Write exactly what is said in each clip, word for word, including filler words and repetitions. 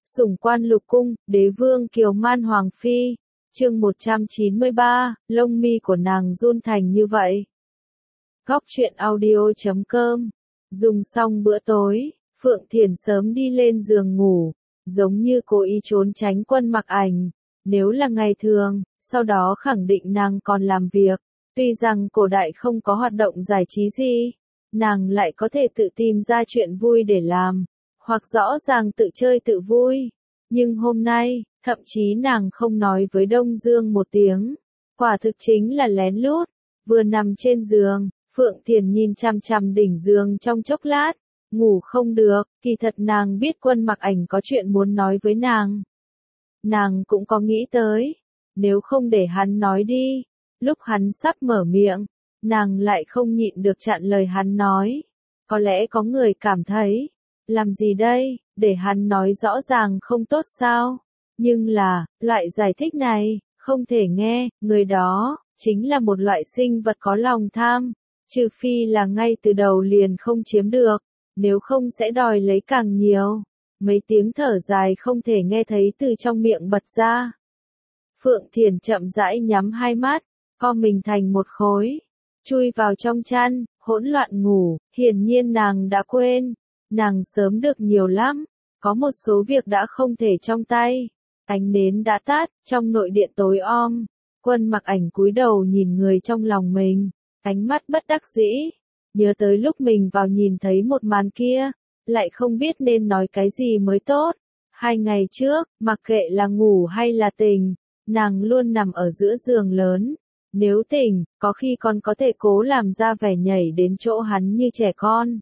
Sủng quan lục cung, đế vương kiều man hoàng phi. Chương một trăm chín mươi ba, lông mi của nàng run thành như vậy. Góc truyện audio chấm com. Dùng xong bữa tối, Phượng Thiền sớm đi lên giường ngủ, giống như cố ý trốn tránh Quân Mặc Ảnh. Nếu là ngày thường, sau đó khẳng định nàng còn làm việc. Tuy rằng cổ đại không có hoạt động giải trí gì, nàng lại có thể tự tìm ra chuyện vui để làm, hoặc rõ ràng tự chơi tự vui. Nhưng hôm nay, thậm chí nàng không nói với Đông Dương một tiếng. Quả thực chính là lén lút. Vừa nằm trên giường, Phượng Thiền nhìn chằm chằm đỉnh giường trong chốc lát, ngủ không được. Kỳ thật nàng biết Quân Mặc Ảnh có chuyện muốn nói với nàng. Nàng cũng có nghĩ tới, nếu không để hắn nói đi. Lúc hắn sắp mở miệng, nàng lại không nhịn được chặn lời hắn nói. Có lẽ có người cảm thấy, làm gì đây, để hắn nói rõ ràng không tốt sao? Nhưng là, loại giải thích này, không thể nghe, người đó, chính là một loại sinh vật có lòng tham, trừ phi là ngay từ đầu liền không chiếm được, nếu không sẽ đòi lấy càng nhiều. Mấy tiếng thở dài không thể nghe thấy từ trong miệng bật ra. Phượng Thiền chậm rãi nhắm hai mắt, co mình thành một khối, chui vào trong chăn, hỗn loạn ngủ. Hiển nhiên nàng đã quên, nàng sớm được nhiều lắm, có một số việc đã không thể trong tay. Ánh nến đã tắt, trong nội điện tối om. Quân Mặc Ảnh cúi đầu nhìn người trong lòng mình, ánh mắt bất đắc dĩ, nhớ tới lúc mình vào nhìn thấy một màn kia, lại không biết nên nói cái gì mới tốt. Hai ngày trước, mặc kệ là ngủ hay là tỉnh, nàng luôn nằm ở giữa giường lớn. Nếu tỉnh, có khi còn có thể cố làm ra vẻ nhảy đến chỗ hắn như trẻ con.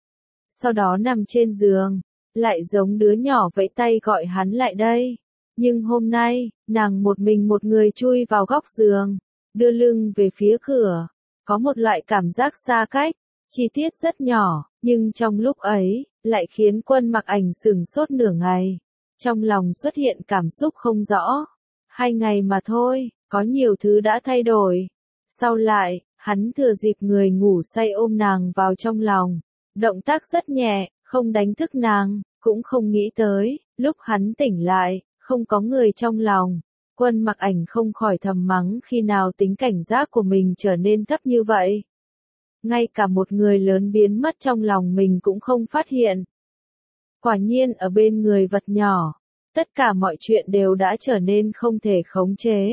Sau đó nằm trên giường, lại giống đứa nhỏ vẫy tay gọi hắn lại đây. Nhưng hôm nay, nàng một mình một người chui vào góc giường, đưa lưng về phía cửa. Có một loại cảm giác xa cách, chi tiết rất nhỏ, nhưng trong lúc ấy, lại khiến Quân Mặc Ảnh sửng sốt nửa ngày. Trong lòng xuất hiện cảm xúc không rõ. Hai ngày mà thôi, có nhiều thứ đã thay đổi. Sau lại, hắn thừa dịp người ngủ say ôm nàng vào trong lòng. Động tác rất nhẹ, không đánh thức nàng, cũng không nghĩ tới, lúc hắn tỉnh lại, không có người trong lòng. Quân Mặc Ảnh không khỏi thầm mắng khi nào tính cảnh giác của mình trở nên thấp như vậy. Ngay cả một người lớn biến mất trong lòng mình cũng không phát hiện. Quả nhiên ở bên người vật nhỏ, tất cả mọi chuyện đều đã trở nên không thể khống chế.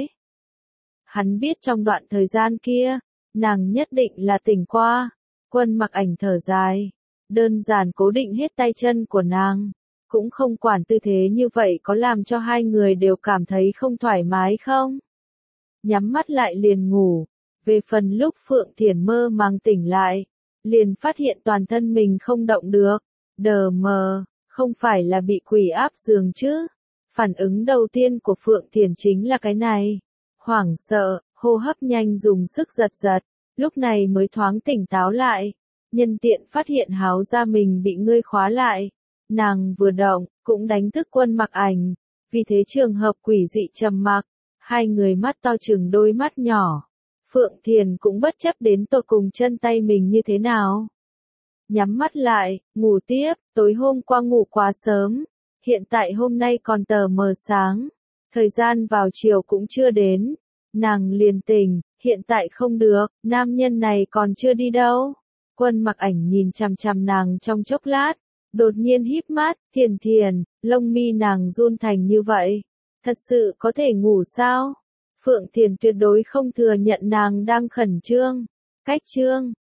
Hắn biết trong đoạn thời gian kia, nàng nhất định là tỉnh qua. Quân Mặc Ảnh thở dài, đơn giản cố định hết tay chân của nàng. Cũng không quản tư thế như vậy có làm cho hai người đều cảm thấy không thoải mái không? Nhắm mắt lại liền ngủ. Về phần lúc Phượng Thiền mơ màng tỉnh lại, liền phát hiện toàn thân mình không động được. Đờ mờ, không phải là bị quỷ áp giường chứ? Phản ứng đầu tiên của Phượng Thiền chính là cái này. Hoảng sợ, hô hấp nhanh dùng sức giật giật, lúc này mới thoáng tỉnh táo lại. Nhân tiện phát hiện háo ra mình bị ngươi khóa lại. Nàng vừa động, cũng đánh thức Quân Mặc Ảnh. Vì thế trường hợp quỷ dị trầm mặc, hai người mắt to chừng đôi mắt nhỏ. Phượng Thiền cũng bất chấp đến tột cùng chân tay mình như thế nào. Nhắm mắt lại, ngủ tiếp. Tối hôm qua ngủ quá sớm, hiện tại hôm nay còn tờ mờ sáng. Thời gian vào chiều cũng chưa đến. Nàng liền tỉnh, hiện tại không được, nam nhân này còn chưa đi đâu. Quân Mặc Ảnh nhìn chằm chằm nàng trong chốc lát, đột nhiên híp mắt. Thiền Thiền, lông mi nàng run thành như vậy, thật sự có thể ngủ sao? Phượng Thiền tuyệt đối không thừa nhận nàng đang khẩn trương. Cách trương,